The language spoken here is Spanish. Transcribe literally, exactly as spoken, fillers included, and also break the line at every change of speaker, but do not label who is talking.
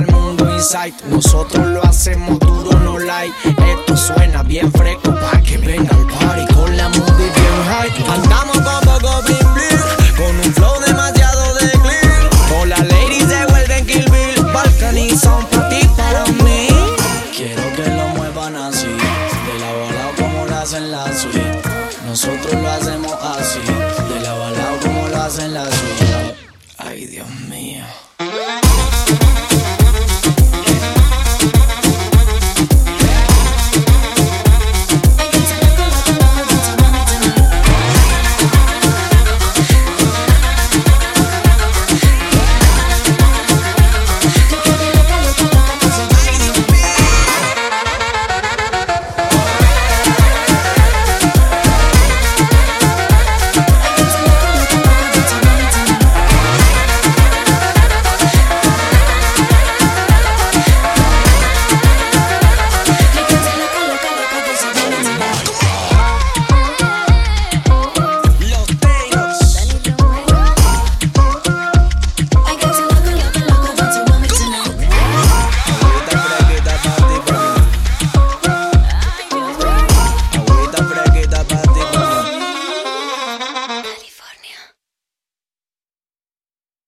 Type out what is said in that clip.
pa'l mundo inside. Nosotros lo hacemos duro, no like. Esto suena bien fresco pa' que venga el party con la movie bien high. Andamos con poco bling bling, con un flow demasiado de clean. Todas las ladies se vuelven Kill Bill. Balcony son pa' ti, para mí. Quiero que lo muevan así, de lado a lado como lo hacen la suite. Nosotros lo hacemos así.